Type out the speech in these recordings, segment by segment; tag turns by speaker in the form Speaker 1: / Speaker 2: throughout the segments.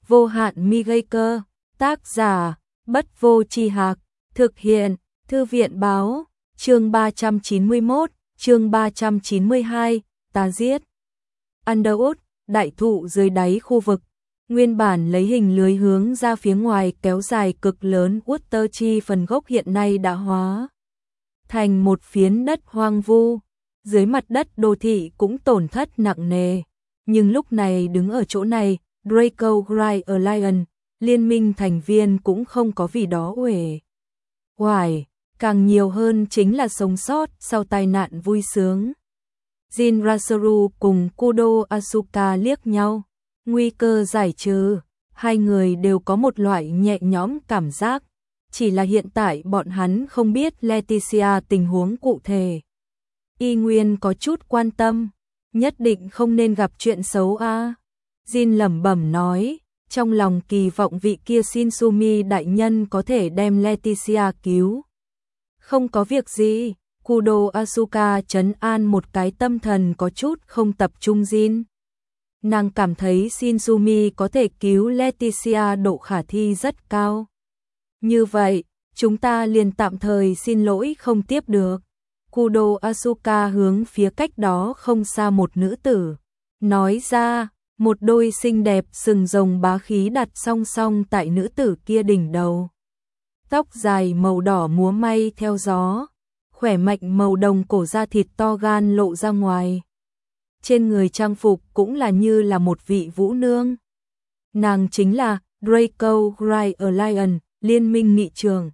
Speaker 1: vô hạn mi gây cơ, tác giả, Bất Vô Tri Hạc, thực hiện, Thư viện báo, chương 391, chương 392, ta giết. Underwood, đại thụ dưới đáy khu vực, nguyên bản lấy hình lưới hướng ra phía ngoài kéo dài cực lớn Watertree phần gốc hiện nay đã hóa thành một phiến đất hoang vu, dưới mặt đất đô thị cũng tổn thất nặng nề. Nhưng lúc này đứng ở chỗ này, Draco Gray Lion, liên minh thành viên cũng không có vì đó uể oải, càng nhiều hơn chính là sống sót sau tai nạn vui sướng. Jin Rasaru cùng Kudo Asuka liếc nhau, nguy cơ giải trừ, hai người đều có một loại nhẹ nhõm cảm giác, chỉ là hiện tại bọn hắn không biết Leticia tình huống cụ thể. Y Nguyên có chút quan tâm, nhất định không nên gặp chuyện xấu a. Jin lẩm bẩm nói, trong lòng kỳ vọng vị kia Shinsumi đại nhân có thể đem Leticia cứu. Không có việc gì, Kudo Asuka trấn an một cái tâm thần có chút không tập trung Jin. Nàng cảm thấy Shinsumi có thể cứu Leticia độ khả thi rất cao. Như vậy, chúng ta liền tạm thời xin lỗi không tiếp được. Kudo Asuka hướng phía cách đó không xa một nữ tử, nói ra, một đôi xinh đẹp sừng rồng bá khí đặt song song tại nữ tử kia đỉnh đầu. Tóc dài màu đỏ múa may theo gió, khỏe mạnh màu đồng cổ da thịt to gan lộ ra ngoài. Trên người trang phục cũng là như là một vị vũ nương. Nàng chính là Draco Gray Lion, liên minh nghị trường.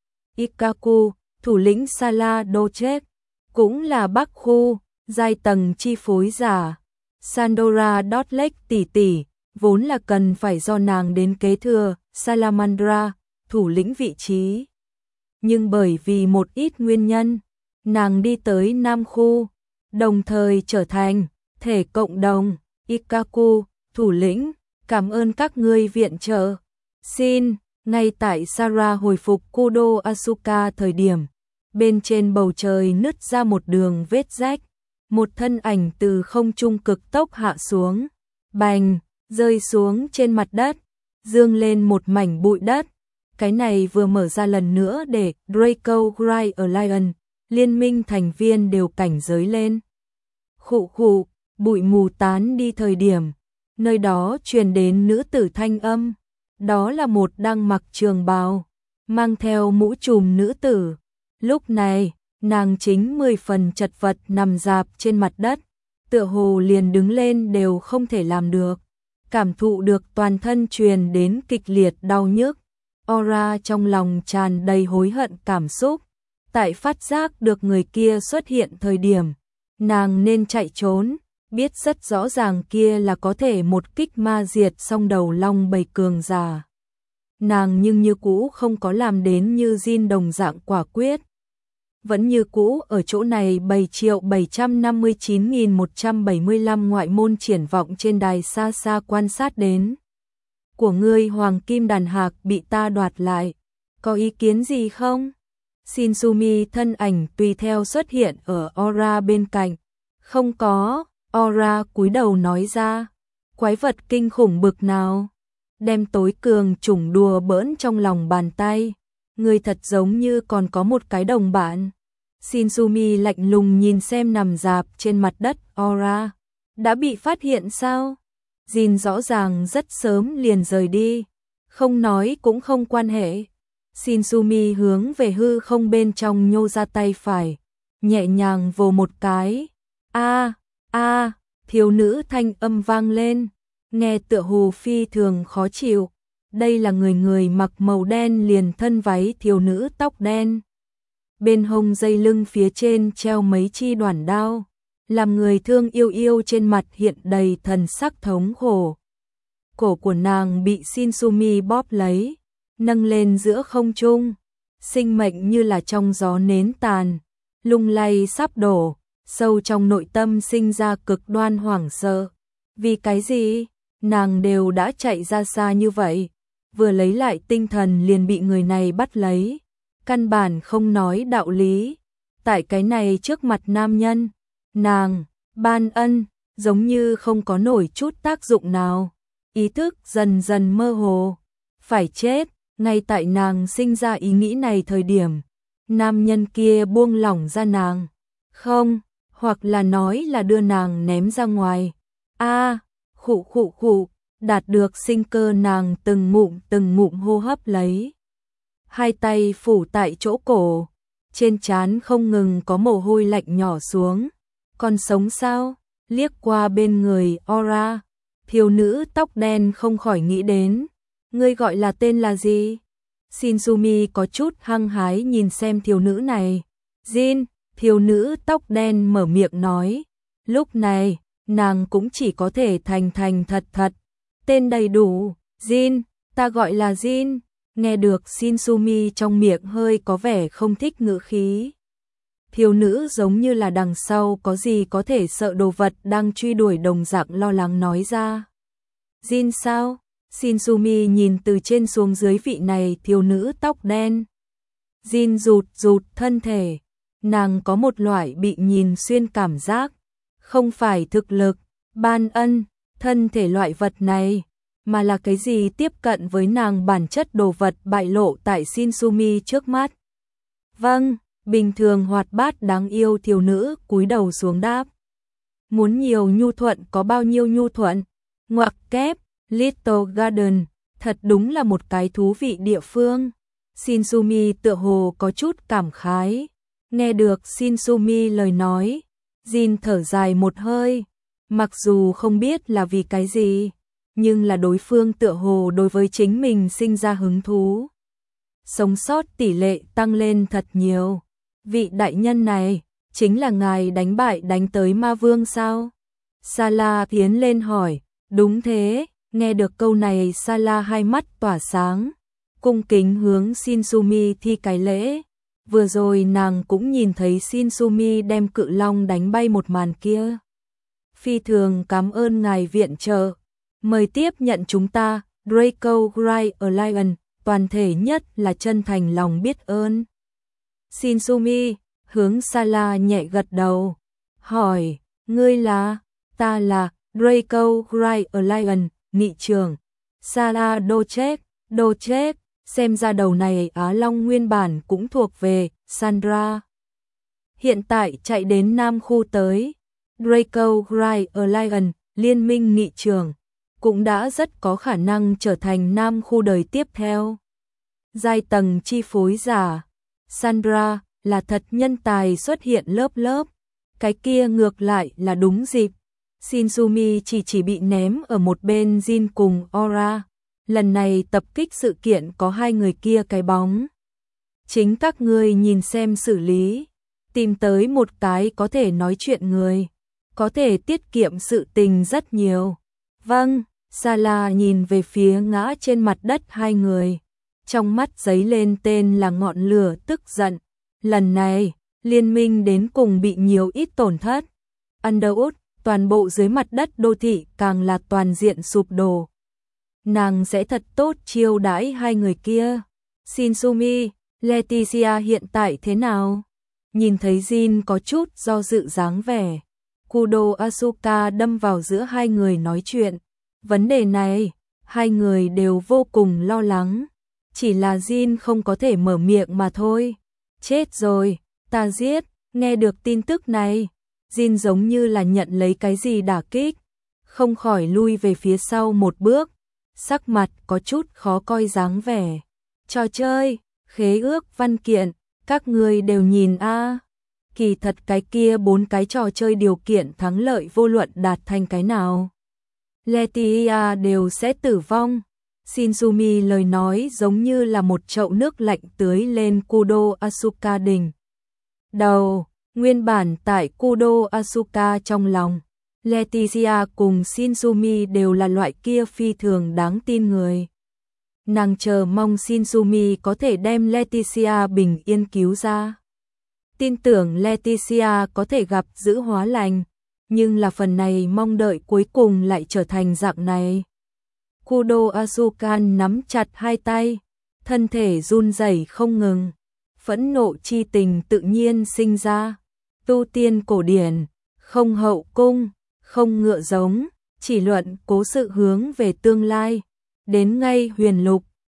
Speaker 1: Ikaku, thủ lĩnh Sala Dochek, cũng là Bắc khu, giai tầng chi phối giả. Sandora Dotlek tỷ tỷ, vốn là cần phải do nàng đến kế thừa Salamandra, thủ lĩnh vị trí. Nhưng bởi vì một ít nguyên nhân, nàng đi tới Nam khu, đồng thời trở thành thể cộng đồng. Ikaku, thủ lĩnh, cảm ơn các ngươi viện trợ. Xin, ngay tại Sarah hồi phục Kudo Asuka thời điểm, bên trên bầu trời nứt ra một đường vết rách, một thân ảnh từ không trung cực tốc hạ xuống, bành, rơi xuống trên mặt đất, dương lên một mảnh bụi đất. Cái này vừa mở ra lần nữa để Draco Gray Lion, liên minh thành viên đều cảnh giới lên. Khụ khụ, bụi mù tán đi thời điểm, nơi đó truyền đến nữ tử thanh âm, đó là một đang mặc trường bào, mang theo mũ trùm nữ tử. Lúc này, nàng chính 10 phần chật vật nằm rạp trên mặt đất, tựa hồ liền đứng lên đều không thể làm được, cảm thụ được toàn thân truyền đến kịch liệt đau nhức. Aura trong lòng tràn đầy hối hận cảm xúc, tại phát giác được người kia xuất hiện thời điểm, nàng nên chạy trốn, biết rất rõ ràng kia là có thể một kích ma diệt song đầu long bầy cường giả. Nàng nhưng như cũ không có làm đến như Jin đồng dạng quả quyết. Vẫn như cũ ở chỗ này 7.759.175 ngoại môn triển vọng trên đài xa xa quan sát đến. Của ngươi Hoàng Kim Đàn Hạc bị ta đoạt lại, có ý kiến gì không? Shinsumi thân ảnh tùy theo xuất hiện ở Aura bên cạnh. Không có, Aura cúi đầu nói ra. Quái vật kinh khủng bực nào? Đem tối cường chủng đùa bỡn trong lòng bàn tay. Ngươi thật giống như còn có một cái đồng bạn. Shinsumi lạnh lùng nhìn xem nằm rạp trên mặt đất Aura. Đã bị phát hiện sao? Jin rõ ràng rất sớm liền rời đi, không nói cũng không quan hệ. Shinsumi hướng về hư không bên trong nhô ra tay phải, nhẹ nhàng vồ một cái. A, a, thiếu nữ thanh âm vang lên, nghe tựa hồ phi thường khó chịu. Đây là người mặc màu đen liền thân váy thiếu nữ tóc đen. Bên hông dây lưng phía trên treo mấy chi đoản đao, làm người thương yêu trên mặt hiện đầy thần sắc thống khổ. Cổ của nàng bị Shinsumi bóp lấy, nâng lên giữa không trung, sinh mệnh như là trong gió nến tàn, lung lay sắp đổ, sâu trong nội tâm sinh ra cực đoan hoảng sợ. Vì cái gì? Nàng đều đã chạy ra xa như vậy, vừa lấy lại tinh thần liền bị người này bắt lấy, căn bản không nói đạo lý. Tại cái này trước mặt nam nhân, nàng ban ân giống như không có nổi chút tác dụng nào. ý thức dần dần mơ hồ. Phải chết, ngay tại nàng sinh ra ý nghĩ này thời điểm, nam nhân kia buông lỏng ra nàng. Không, hoặc là nói là đưa nàng ném ra ngoài. Khụ khụ khụ, đạt được sinh cơ nàng từng ngụm hô hấp lấy. Hai tay phủ tại chỗ cổ, trên trán không ngừng có mồ hôi lạnh nhỏ xuống. Còn sống sao? Liếc qua bên người Aura, thiếu nữ tóc đen không khỏi nghĩ đến. Ngươi gọi là tên là gì? Shinzumi có chút hăng hái nhìn xem thiếu nữ này. Jin, thiếu nữ tóc đen mở miệng nói. Lúc này, nàng cũng chỉ có thể thành thật. Tên đầy đủ, Jin, ta gọi là Jin. Nghe được Shinzumi trong miệng hơi có vẻ không thích ngữ khí. Thiếu nữ giống như là đằng sau có gì có thể sợ đồ vật đang truy đuổi đồng dạng lo lắng nói ra. Jin sao? Shinzumi nhìn từ trên xuống dưới vị này thiếu nữ tóc đen. Jin rụt thân thể. Nàng có một loại bị nhìn xuyên cảm giác. Không phải thực lực, ban ân, thân thể loại vật này, mà là cái gì tiếp cận với nàng bản chất đồ vật bại lộ tại Shinzumi trước mắt. Vâng, bình thường hoạt bát đáng yêu thiếu nữ cúi đầu xuống đáp. Muốn nhiều nhu thuận có bao nhiêu nhu thuận? Ngoặc kép, Little Garden, thật đúng là một cái thú vị địa phương. Shinzumi tựa hồ có chút cảm khái. Nghe được Shinzumi lời nói, Jin thở dài một hơi. Mặc dù không biết là vì cái gì, nhưng là đối phương tựa hồ đối với chính mình sinh ra hứng thú. Sống sót tỷ lệ tăng lên thật nhiều. Vị đại nhân này, chính là ngài đánh tới ma vương sao? Sala tiến lên hỏi. Đúng thế, nghe được câu này Sala hai mắt tỏa sáng. Cung kính hướng Shinzumi thi cái lễ. Vừa rồi nàng cũng nhìn thấy Shinzumi đem cự long đánh bay một màn kia. Phi thường cảm ơn ngài viện trợ. Mời tiếp nhận chúng ta, Draco Gray Alliance, toàn thể nhất là chân thành lòng biết ơn. Shinzumi, hướng Sala nhẹ gật đầu. Hỏi, ngươi là? Ta là Draco Gray Alliance, nghị trưởng. Sala đô chết, xem ra đầu này Á Long nguyên bản cũng thuộc về Sandra. Hiện tại chạy đến Nam khu tới. Draco Gray Alliance, liên minh nghị trưởng, cũng đã rất có khả năng trở thành Nam khu đời tiếp theo. Giai tầng chi phối giả, Sandra là thật nhân tài xuất hiện lớp. Cái kia ngược lại là đúng dịp. Shinzumi chỉ bị ném ở một bên Jin cùng Aura. Lần này tập kích sự kiện có hai người kia cái bóng. Chính các ngươi nhìn xem xử lý. Tìm tới một cái có thể nói chuyện người. Có thể tiết kiệm sự tình rất nhiều. Vâng, Sala nhìn về phía ngã trên mặt đất hai người. Trong mắt giấy lên tên là ngọn lửa tức giận. Lần này, liên minh đến cùng bị nhiều ít tổn thất. Underwood, toàn bộ dưới mặt đất đô thị càng là toàn diện sụp đổ. Nàng sẽ thật tốt chiêu đãi hai người kia. Shinzumi, Leticia hiện tại thế nào? Nhìn thấy Jin có chút do dự dáng vẻ. Kudo Asuka đâm vào giữa hai người nói chuyện. Vấn đề này, hai người đều vô cùng lo lắng. Chỉ là Jin không có thể mở miệng mà thôi. Chết rồi, ta giết. Nghe được tin tức này, Jin giống như là nhận lấy cái gì đả kích. Không khỏi lui về phía sau một bước. Sắc mặt có chút khó coi dáng vẻ. Trò chơi, khế ước văn kiện, các người đều nhìn a. Kỳ thật cái kia 4 cái trò chơi điều kiện thắng lợi vô luận đạt thành cái nào. Leticia đều sẽ tử vong. Shinzumi lời nói giống như là một chậu nước lạnh tưới lên Kudo Asuka đỉnh đầu. Nguyên bản tại Kudo Asuka trong lòng, Leticia cùng Shinzumi đều là loại kia phi thường đáng tin người. Nàng chờ mong Shinzumi có thể đem Leticia bình yên cứu ra. Tin tưởng Leticia có thể gặp giữ hóa lành, nhưng là phần này mong đợi cuối cùng lại trở thành dạng này. Kudo Asuka nắm chặt hai tay, thân thể run rẩy không ngừng, phẫn nộ chi tình tự nhiên sinh ra. Tu tiên cổ điển, không hậu cung, không ngựa giống, chỉ luận cố sự hướng về tương lai. Đến ngay huyền lục,